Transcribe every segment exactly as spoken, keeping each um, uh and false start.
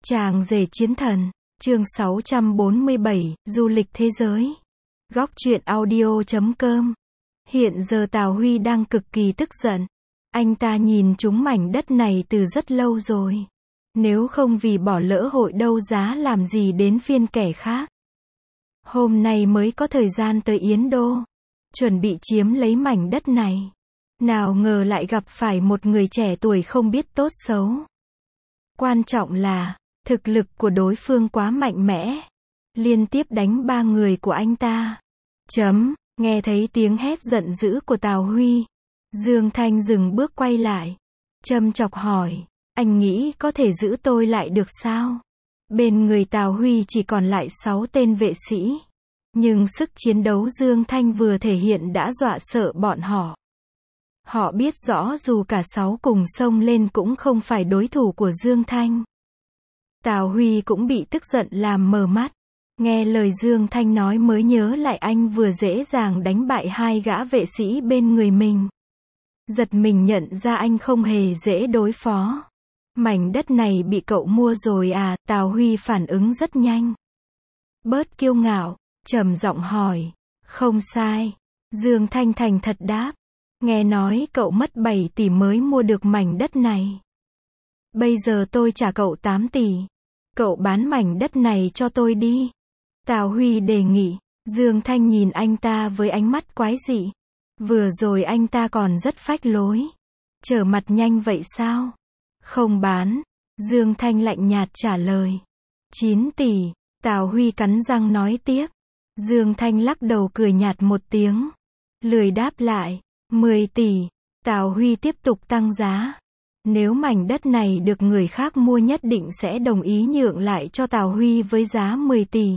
Chàng rể chiến thần, chương sáu trăm bốn mươi bảy, du lịch thế giới. Góc truyện audio chấm com. Hiện giờ Tào Huy đang cực kỳ tức giận. Anh ta nhìn trúng mảnh đất này từ rất lâu rồi. Nếu không vì bỏ lỡ hội đấu giá làm gì đến phiên kẻ khác. Hôm nay mới có thời gian tới Yến Đô, chuẩn bị chiếm lấy mảnh đất này. Nào ngờ lại gặp phải một người trẻ tuổi không biết tốt xấu. Quan trọng là, thực lực của đối phương quá mạnh mẽ. Liên tiếp đánh ba người của anh ta. Chấm, nghe thấy tiếng hét giận dữ của Tào Huy. Dương Thanh dừng bước quay lại. Châm chọc hỏi, anh nghĩ có thể giữ tôi lại được sao? Bên người Tào Huy chỉ còn lại sáu tên vệ sĩ. Nhưng sức chiến đấu Dương Thanh vừa thể hiện đã dọa sợ bọn họ. Họ biết rõ dù cả sáu cùng xông lên cũng không phải đối thủ của Dương Thanh. Tào Huy cũng bị tức giận làm mờ mắt. Nghe lời Dương Thanh nói mới nhớ lại anh vừa dễ dàng đánh bại hai gã vệ sĩ bên người mình. Giật mình nhận ra anh không hề dễ đối phó. Mảnh đất này bị cậu mua rồi à? Tào Huy phản ứng rất nhanh. Bớt kiêu ngạo, trầm giọng hỏi. Không sai. Dương Thanh thành thật đáp. Nghe nói cậu mất bảy tỷ mới mua được mảnh đất này. Bây giờ tôi trả cậu tám tỷ. Cậu bán mảnh đất này cho tôi đi. Tào Huy đề nghị. Dương Thanh nhìn anh ta với ánh mắt quái dị. Vừa rồi anh ta còn rất phách lối. Trở mặt nhanh vậy sao? Không bán. Dương Thanh lạnh nhạt trả lời. chín tỷ. Tào Huy cắn răng nói tiếp. Dương Thanh lắc đầu cười nhạt một tiếng. Lười đáp lại. mười tỷ. Tào Huy tiếp tục tăng giá. Nếu mảnh đất này được người khác mua nhất định sẽ đồng ý nhượng lại cho Tào Huy với giá mười tỷ.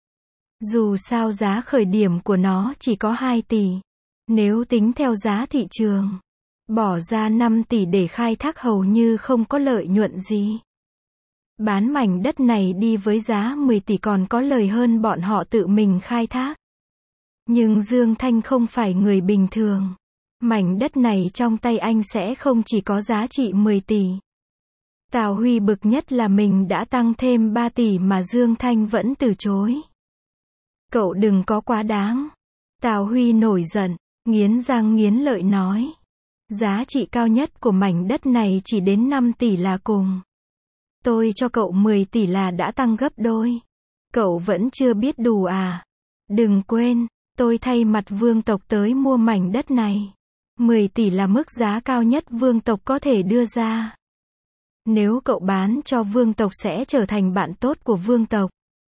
Dù sao giá khởi điểm của nó chỉ có hai tỷ. Nếu tính theo giá thị trường, bỏ ra năm tỷ để khai thác hầu như không có lợi nhuận gì. Bán mảnh đất này đi với giá mười tỷ còn có lời hơn bọn họ tự mình khai thác. Nhưng Dương Thanh không phải người bình thường. Mảnh đất này trong tay anh sẽ không chỉ có giá trị mười tỷ. Tào Huy bực nhất là mình đã tăng thêm ba tỷ mà Dương Thanh vẫn từ chối. Cậu đừng có quá đáng. Tào Huy nổi giận, nghiến răng nghiến lợi nói. Giá trị cao nhất của mảnh đất này chỉ đến năm tỷ là cùng. Tôi cho cậu mười tỷ là đã tăng gấp đôi. Cậu vẫn chưa biết đủ à? Đừng quên, tôi thay mặt vương tộc tới mua mảnh đất này. mười tỷ là mức giá cao nhất vương tộc có thể đưa ra. Nếu cậu bán cho vương tộc sẽ trở thành bạn tốt của vương tộc.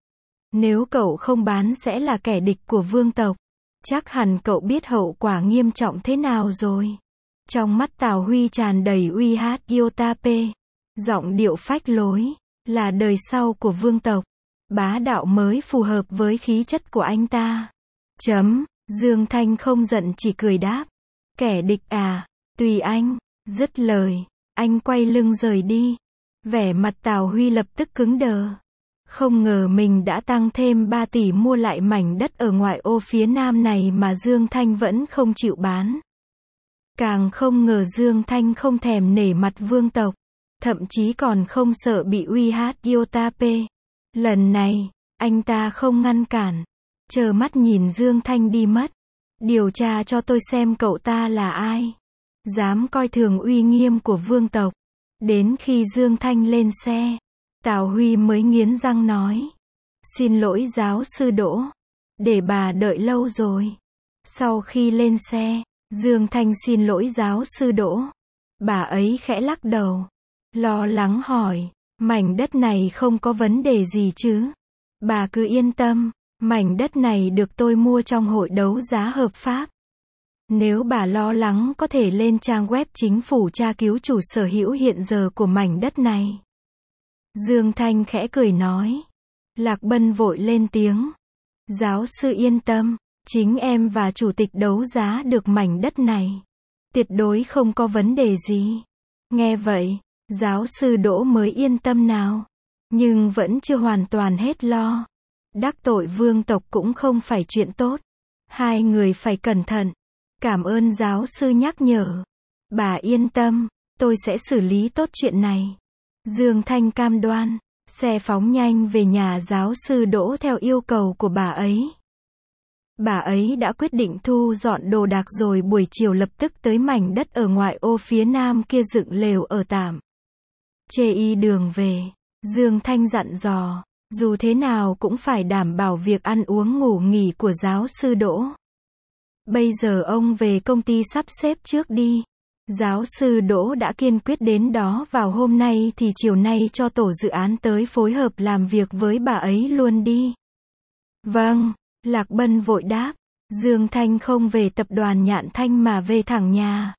Nếu cậu không bán sẽ là kẻ địch của vương tộc. Chắc hẳn cậu biết hậu quả nghiêm trọng thế nào rồi. Trong mắt Tào Huy tràn đầy uy hát Yotape. Giọng điệu phách lối. Là đời sau của vương tộc. Bá đạo mới phù hợp với khí chất của anh ta. Chấm. Dương Thanh không giận chỉ cười đáp. Kẻ địch à? Tùy anh. Dứt lời. Anh quay lưng rời đi. Vẻ mặt Tào Huy lập tức cứng đờ. Không ngờ mình đã tăng thêm ba tỷ mua lại mảnh đất ở ngoại ô phía nam này mà Dương Thanh vẫn không chịu bán. Càng không ngờ Dương Thanh không thèm nể mặt vương tộc. Thậm chí còn không sợ bị uy hát Yotape. Lần này, anh ta không ngăn cản. Chờ mắt nhìn Dương Thanh đi mất. Điều tra cho tôi xem cậu ta là ai. Dám coi thường uy nghiêm của vương tộc. Đến khi Dương Thanh lên xe, Tào Huy mới nghiến răng nói. Xin lỗi giáo sư Đỗ. Để bà đợi lâu rồi. Sau khi lên xe, Dương Thanh xin lỗi giáo sư Đỗ. Bà ấy khẽ lắc đầu. Lo lắng hỏi. Mảnh đất này không có vấn đề gì chứ? Bà cứ yên tâm. Mảnh đất này được tôi mua trong hội đấu giá hợp pháp. Nếu bà lo lắng có thể lên trang web chính phủ tra cứu chủ sở hữu hiện giờ của mảnh đất này. Dương Thanh khẽ cười nói. Lạc Bân vội lên tiếng. Giáo sư yên tâm, chính em và chủ tịch đấu giá được mảnh đất này. Tuyệt đối không có vấn đề gì. Nghe vậy, giáo sư Đỗ mới yên tâm nào. Nhưng vẫn chưa hoàn toàn hết lo. Đắc tội vương tộc cũng không phải chuyện tốt. Hai người phải cẩn thận. Cảm ơn giáo sư nhắc nhở. Bà yên tâm, tôi sẽ xử lý tốt chuyện này. Dương Thanh cam đoan. Xe phóng nhanh về nhà giáo sư Đỗ theo yêu cầu của bà ấy. Bà ấy đã quyết định thu dọn đồ đạc rồi buổi chiều lập tức tới mảnh đất ở ngoại ô phía nam kia dựng lều ở tạm. Chê y đường về, Dương Thanh dặn dò, dù thế nào cũng phải đảm bảo việc ăn uống ngủ nghỉ của giáo sư Đỗ. Bây giờ ông về công ty sắp xếp trước đi. Giáo sư Đỗ đã kiên quyết đến đó vào hôm nay thì chiều nay cho tổ dự án tới phối hợp làm việc với bà ấy luôn đi. Vâng, Lạc Bân vội đáp. Dương Thanh không về tập đoàn Nhạn Thanh mà về thẳng nhà.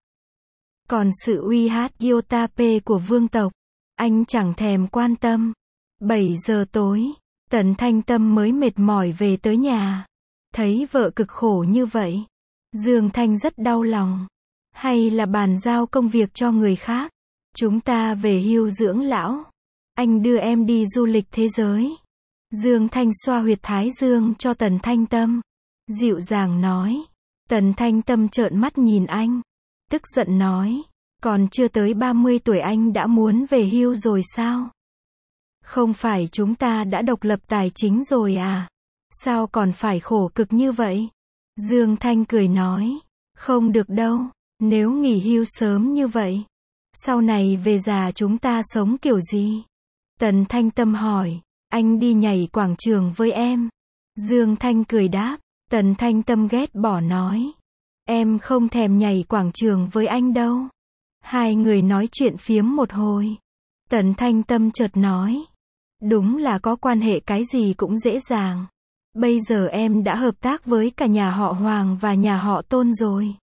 Còn sự uy hát Yotape của vương tộc, anh chẳng thèm quan tâm. bảy giờ tối, Tần Thanh Tâm mới mệt mỏi về tới nhà. Thấy vợ cực khổ như vậy, Dương Thanh rất đau lòng. Hay là bàn giao công việc cho người khác? Chúng ta về hưu dưỡng lão. Anh đưa em đi du lịch thế giới. Dương Thanh xoa huyệt thái dương cho Tần Thanh Tâm. Dịu dàng nói. Tần Thanh Tâm trợn mắt nhìn anh. Tức giận nói. Còn chưa tới ba mươi tuổi anh đã muốn về hưu rồi sao? Không phải chúng ta đã độc lập tài chính rồi à? Sao còn phải khổ cực như vậy? Dương Thanh cười nói. Không được đâu. Nếu nghỉ hưu sớm như vậy, sau này về già chúng ta sống kiểu gì? Tần Thanh Tâm hỏi. Anh đi nhảy quảng trường với em. Dương Thanh cười đáp. Tần Thanh Tâm ghét bỏ nói. Em không thèm nhảy quảng trường với anh đâu. Hai người nói chuyện phiếm một hồi. Tần Thanh Tâm chợt nói. Đúng là có quan hệ cái gì cũng dễ dàng. Bây giờ em đã hợp tác với cả nhà họ Hoàng và nhà họ Tôn rồi.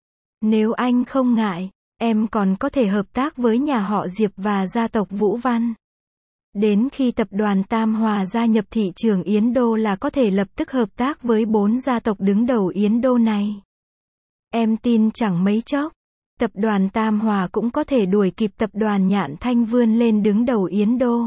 Nếu anh không ngại, em còn có thể hợp tác với nhà họ Diệp và gia tộc Vũ Văn. Đến khi tập đoàn Tam Hòa gia nhập thị trường Yến Đô là có thể lập tức hợp tác với bốn gia tộc đứng đầu Yến Đô này. Em tin chẳng mấy chốc, tập đoàn Tam Hòa cũng có thể đuổi kịp tập đoàn Nhạn Thanh vươn lên đứng đầu Yến Đô.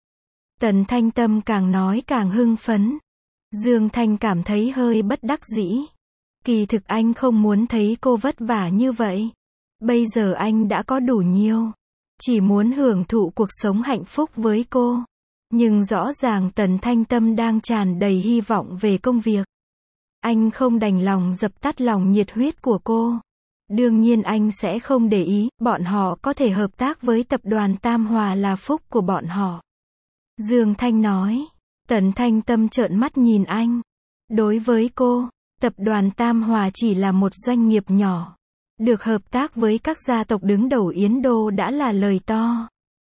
Tần Thanh Tâm càng nói càng hưng phấn. Dương Thanh cảm thấy hơi bất đắc dĩ. Kỳ thực anh không muốn thấy cô vất vả như vậy. Bây giờ anh đã có đủ nhiều. Chỉ muốn hưởng thụ cuộc sống hạnh phúc với cô. Nhưng rõ ràng Tần Thanh Tâm đang tràn đầy hy vọng về công việc. Anh không đành lòng dập tắt lòng nhiệt huyết của cô. Đương nhiên anh sẽ không để ý, bọn họ có thể hợp tác với tập đoàn Tam Hòa là phúc của bọn họ. Dương Thanh nói. Tần Thanh Tâm trợn mắt nhìn anh. Đối với cô, tập đoàn Tam Hòa chỉ là một doanh nghiệp nhỏ. Được hợp tác với các gia tộc đứng đầu Yến Đô đã là lời to.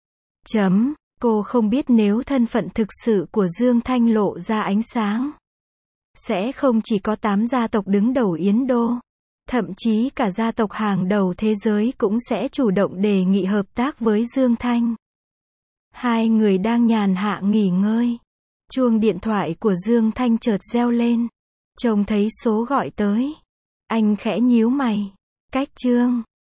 Chấm, cô không biết nếu thân phận thực sự của Dương Thanh lộ ra ánh sáng. Sẽ không chỉ có tám gia tộc đứng đầu Yến Đô. Thậm chí cả gia tộc hàng đầu thế giới cũng sẽ chủ động đề nghị hợp tác với Dương Thanh. Hai người đang nhàn hạ nghỉ ngơi. Chuông điện thoại của Dương Thanh chợt reo lên. Trông thấy số gọi tới. Anh khẽ nhíu mày. Cách Trương.